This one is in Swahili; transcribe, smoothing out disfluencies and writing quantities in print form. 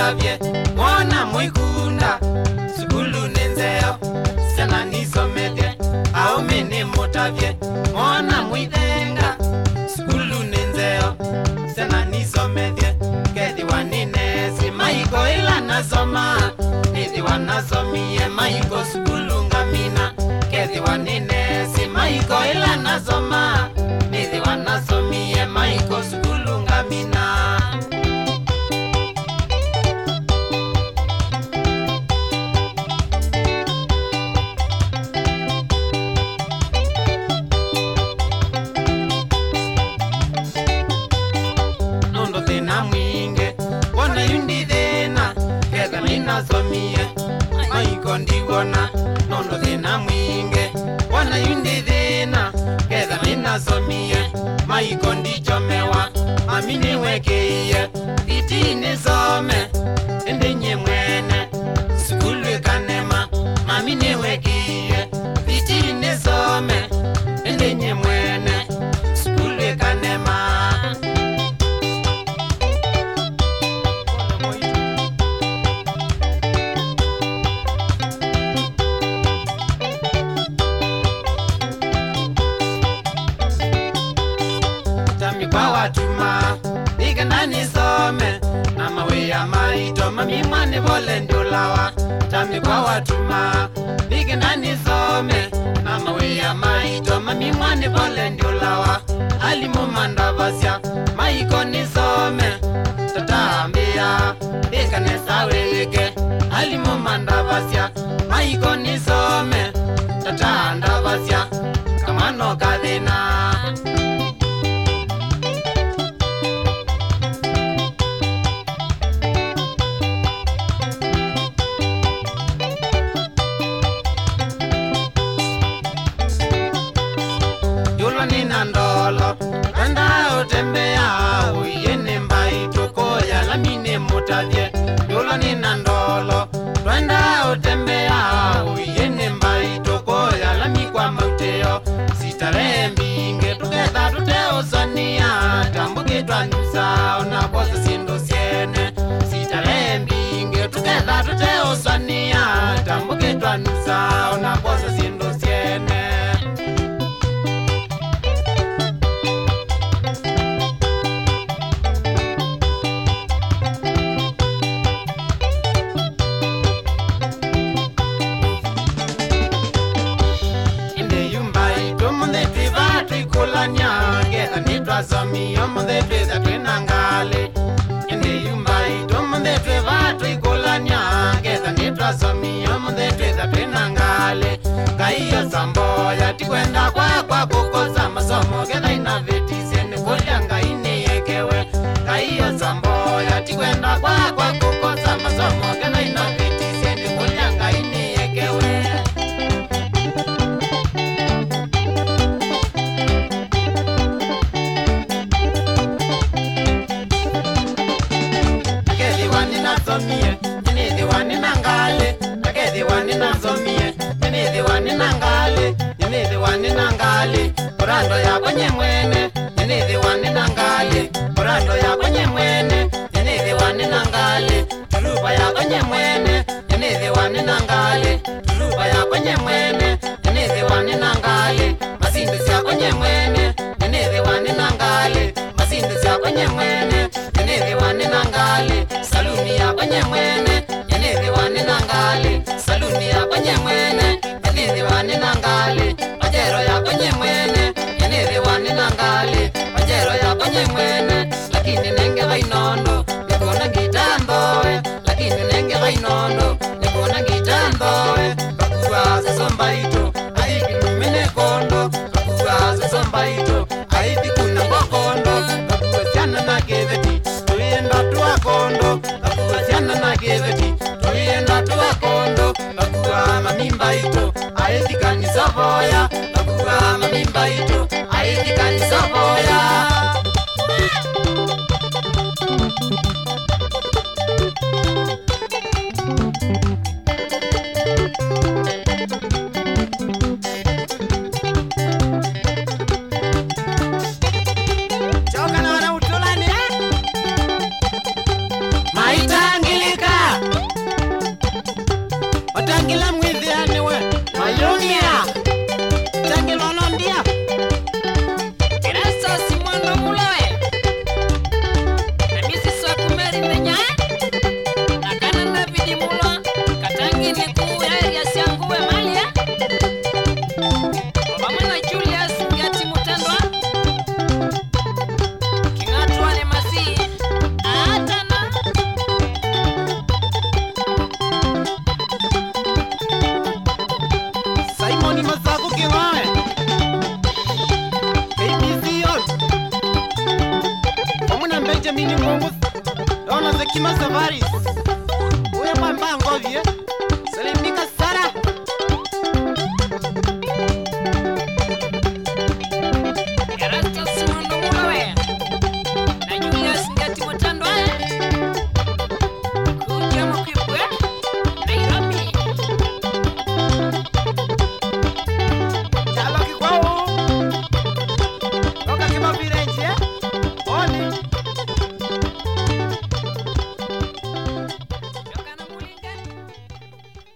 mutavye mwana mwikunda sukulu nenzeo sana nisomethye au mini mutavye mwana mwithenga sukulu nenzeo sana nisomethye kethi waninesi maiko ila nasoma nithi wanasomie maiko sukulu ngamina kethi waninesi maiko ila nasoma nithi wanasomie maiko sukulu ngamina nasomie maiko ndiwona nondo thina mwinge wana yundi thina ketha ninasomie maiko ndichomewa mami niwekeie iti nisome endinye mwene sukulu ikanema mami niwekeie iti nisome endinye mwene sukulu ikanema kwa watuma nikana nisome mama we ya maito mami mwane vole ndulawa tami kwa watuma nikana nisome mama we ya maito mami mwane vole ndulawa alimu mandavasya maiko nisome tatambia nikane saweleke alimu mandavasya maiko nisome tatandavasya kamano kadhina ndolo anda utembea uyene mbai tokoya lamine mutavye yola nina ndolo anda utembea uyene mbai tokoya lami kwa mauteo sitarembinge tuketha tuteosania tambuke twanusa ona bosa sindo siene sitarembinge tuketha tuteosania tambuke twanusa ona bosa sindo siene Zomi omonde tweza twenangale ende yumbai tomonde twevatu ikolanya geza nitwa zomi omonde tweza twenangale kaiyo samboya tikwenda kwa kukosa masomo geza inavetise nikolyanga ineyekewe kaiyo samboya tikwenda kwa kukosa masomo geza inavetise nikolyanga ineyekewe nasomie ninithi waninangale akethi waninasomie ninithi waninangale ninithi waninangale orando yakonye mwene ninithi waninangale orando yakonye mwene ninithi waninangale tuluba yakonye mwene ninithi waninangale tuluba yakonye mwene ninithi waninangale masindi syakonye mwene ninithi waninangale masindi syakonye mwene ninithi waninangale saluni yakonye mwene ninithi waninangale saluni yakonye mwene ninithi waninangale pajero yakonye mwene ninithi waninangale pajero yakonye mwene lakini nenge vainondo nikona gitandoe lakini nenge vainondo nikona gitandoe kakuwa sesombaito aithi lumine kondo kakuwa sesombaito aithi kuna kokondo kakuwa syana na keveti tuyenda tuwa kondo kakuwa syana na keveti nini Mungu Dona zekima savaris Uya kwa mbango vye Salimika